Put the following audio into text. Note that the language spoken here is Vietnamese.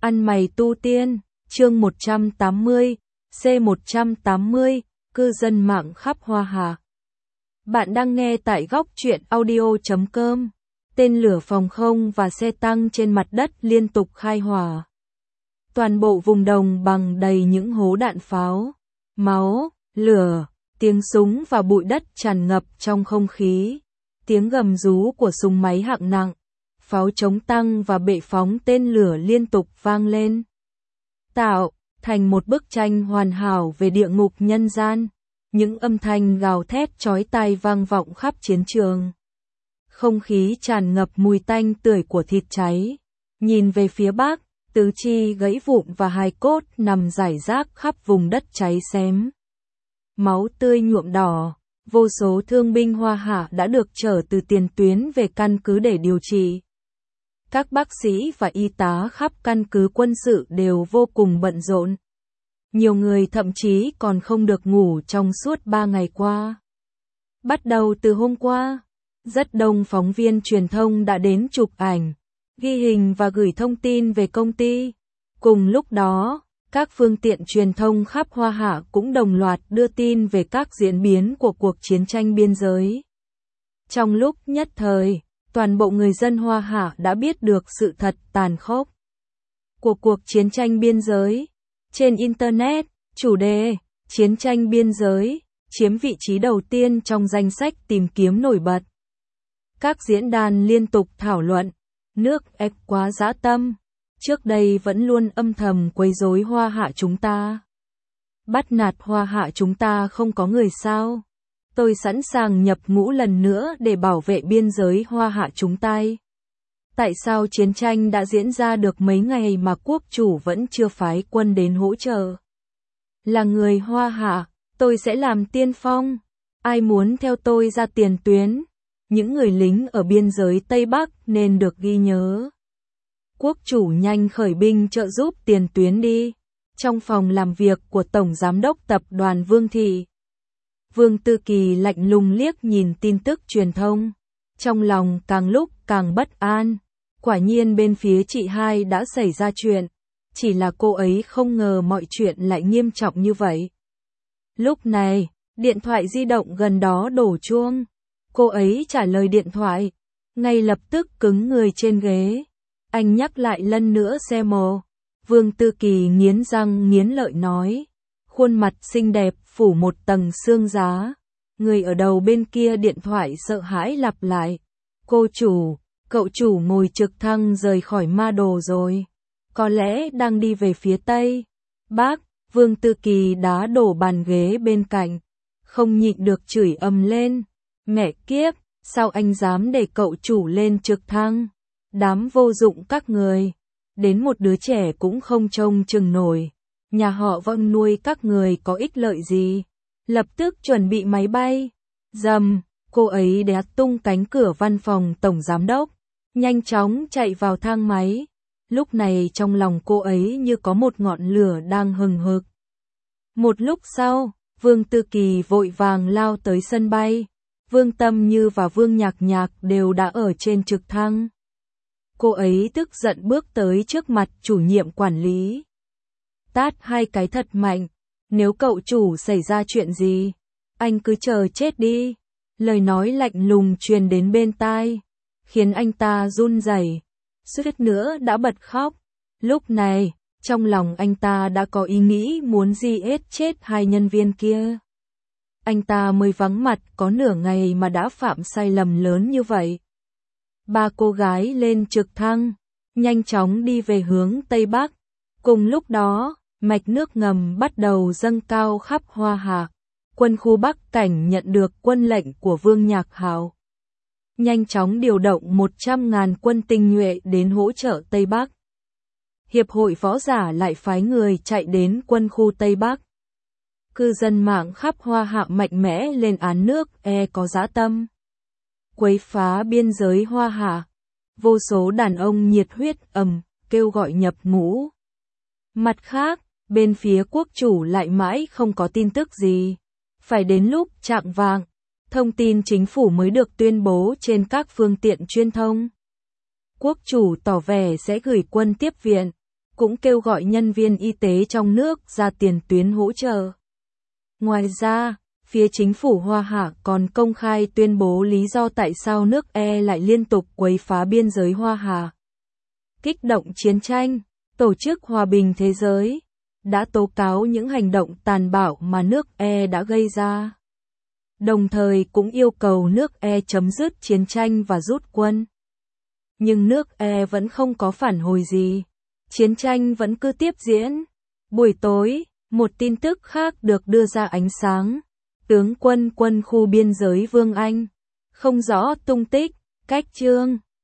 Ăn mày tu tiên, chương 180, C180, cư dân mạng khắp Hoa Hạ. Bạn đang nghe tại góc truyện audio.com. Tên lửa phòng không và xe tăng trên mặt đất liên tục khai hỏa. Toàn bộ vùng đồng bằng đầy những hố đạn pháo, máu, lửa, tiếng súng và bụi đất tràn ngập trong không khí. Tiếng gầm rú của súng máy hạng nặng, pháo chống tăng và bệ phóng tên lửa liên tục vang lên. Tạo thành một bức tranh hoàn hảo về địa ngục nhân gian. Những âm thanh gào thét chói tai vang vọng khắp chiến trường. Không khí tràn ngập mùi tanh tưởi của thịt cháy. Nhìn về phía bắc, tứ chi gãy vụn và hài cốt nằm rải rác khắp vùng đất cháy xém. Máu tươi nhuộm đỏ, vô số thương binh Hoa Hạ đã được chở từ tiền tuyến về căn cứ để điều trị. Các bác sĩ và y tá khắp căn cứ quân sự đều vô cùng bận rộn. Nhiều người thậm chí còn không được ngủ trong suốt 3 ngày qua. Bắt đầu từ hôm qua, rất đông phóng viên truyền thông đã đến chụp ảnh, ghi hình và gửi thông tin về công ty. Cùng lúc đó, các phương tiện truyền thông khắp Hoa Hạ cũng đồng loạt đưa tin về các diễn biến của cuộc chiến tranh biên giới. Trong lúc nhất thời, toàn bộ người dân Hoa Hạ đã biết được sự thật tàn khốc của cuộc chiến tranh biên giới. Trên Internet, chủ đề chiến tranh biên giới chiếm vị trí đầu tiên trong danh sách tìm kiếm nổi bật. Các diễn đàn liên tục thảo luận, nước Ép quá dã tâm, trước đây vẫn luôn âm thầm quấy rối Hoa Hạ chúng ta. Bắt nạt Hoa Hạ chúng ta không có người sao? Tôi sẵn sàng nhập ngũ lần nữa để bảo vệ biên giới Hoa Hạ chúng ta. Tại sao chiến tranh đã diễn ra được mấy ngày mà quốc chủ vẫn chưa phái quân đến hỗ trợ? Là người Hoa Hạ, tôi sẽ làm tiên phong. Ai muốn theo tôi ra tiền tuyến? Những người lính ở biên giới Tây Bắc nên được ghi nhớ. Quốc chủ nhanh khởi binh trợ giúp tiền tuyến đi. Trong phòng làm việc của Tổng Giám đốc Tập đoàn Vương Thị, Vương Tư Kỳ lạnh lùng liếc nhìn tin tức truyền thông. Trong lòng càng lúc càng bất an. Quả nhiên bên phía chị hai đã xảy ra chuyện. Chỉ là cô ấy không ngờ mọi chuyện lại nghiêm trọng như vậy. Lúc này, điện thoại di động gần đó đổ chuông. Cô ấy trả lời điện thoại. Ngay lập tức cứng người trên ghế. Anh nhắc lại lần nữa xem mồ. Vương Tư Kỳ nghiến răng nghiến lợi nói. Khuôn mặt xinh đẹp phủ một tầng xương giá. Người ở đầu bên kia điện thoại sợ hãi lặp lại. Cô chủ, cậu chủ ngồi trực thăng rời khỏi Ma Đồ rồi. Có lẽ đang đi về phía Tây. Bác, Vương Tư Kỳ đá đổ bàn ghế bên cạnh. Không nhịn được chửi ầm lên. Mẹ kiếp, sao anh dám để cậu chủ lên trực thăng? Đám vô dụng các người. Đến một đứa trẻ cũng không trông chừng nổi. Nhà họ Vong nuôi các người có ích lợi gì? Lập tức chuẩn bị máy bay. Dầm, cô ấy đá tung cánh cửa văn phòng Tổng Giám đốc. Nhanh chóng chạy vào thang máy. Lúc này trong lòng cô ấy như có một ngọn lửa đang hừng hực. Một lúc sau, Vương Tư Kỳ vội vàng lao tới sân bay. Vương Tâm Như và Vương Nhạc Nhạc đều đã ở trên trực thăng. Cô ấy tức giận bước tới trước mặt chủ nhiệm quản lý. Tát hai cái thật mạnh. Nếu cậu chủ xảy ra chuyện gì, anh cứ chờ chết đi. Lời nói lạnh lùng truyền đến bên tai, khiến anh ta run rẩy, suýt nữa đã bật khóc. Lúc này, trong lòng anh ta đã có ý nghĩ muốn giết chết hai nhân viên kia. Anh ta mới vắng mặt có nửa ngày mà đã phạm sai lầm lớn như vậy. Ba cô gái lên trực thăng, nhanh chóng đi về hướng Tây Bắc. Cùng lúc đó, mạch nước ngầm bắt đầu dâng cao khắp Hoa Hạ. Quân khu Bắc Cảnh nhận được quân lệnh của Vương Nhạc Hào. Nhanh chóng điều động 100.000 quân tinh nhuệ đến hỗ trợ Tây Bắc. Hiệp hội võ giả lại phái người chạy đến quân khu Tây Bắc. Cư dân mạng khắp Hoa Hạ mạnh mẽ lên án nước có dã tâm. Quấy phá biên giới Hoa Hạ. Vô số đàn ông nhiệt huyết kêu gọi nhập ngũ. Mặt khác, bên phía quốc chủ lại mãi không có tin tức gì. Phải đến lúc chạng vạng, thông tin chính phủ mới được tuyên bố trên các phương tiện truyền thông. Quốc chủ tỏ vẻ sẽ gửi quân tiếp viện. cũng kêu gọi nhân viên y tế trong nước ra tiền tuyến hỗ trợ. Ngoài ra, phía chính phủ Hoa Hạ còn công khai tuyên bố lý do tại sao nước lại liên tục quấy phá biên giới Hoa Hạ. Kích động chiến tranh, Tổ chức Hòa bình Thế giới đã tố cáo những hành động tàn bạo mà nước đã gây ra. Đồng thời cũng yêu cầu nước chấm dứt chiến tranh và rút quân. Nhưng nước vẫn không có phản hồi gì. Chiến tranh vẫn cứ tiếp diễn. Buổi tối, một tin tức khác được đưa ra ánh sáng. Tướng quân khu biên giới Vương Anh, không rõ tung tích, cách chương.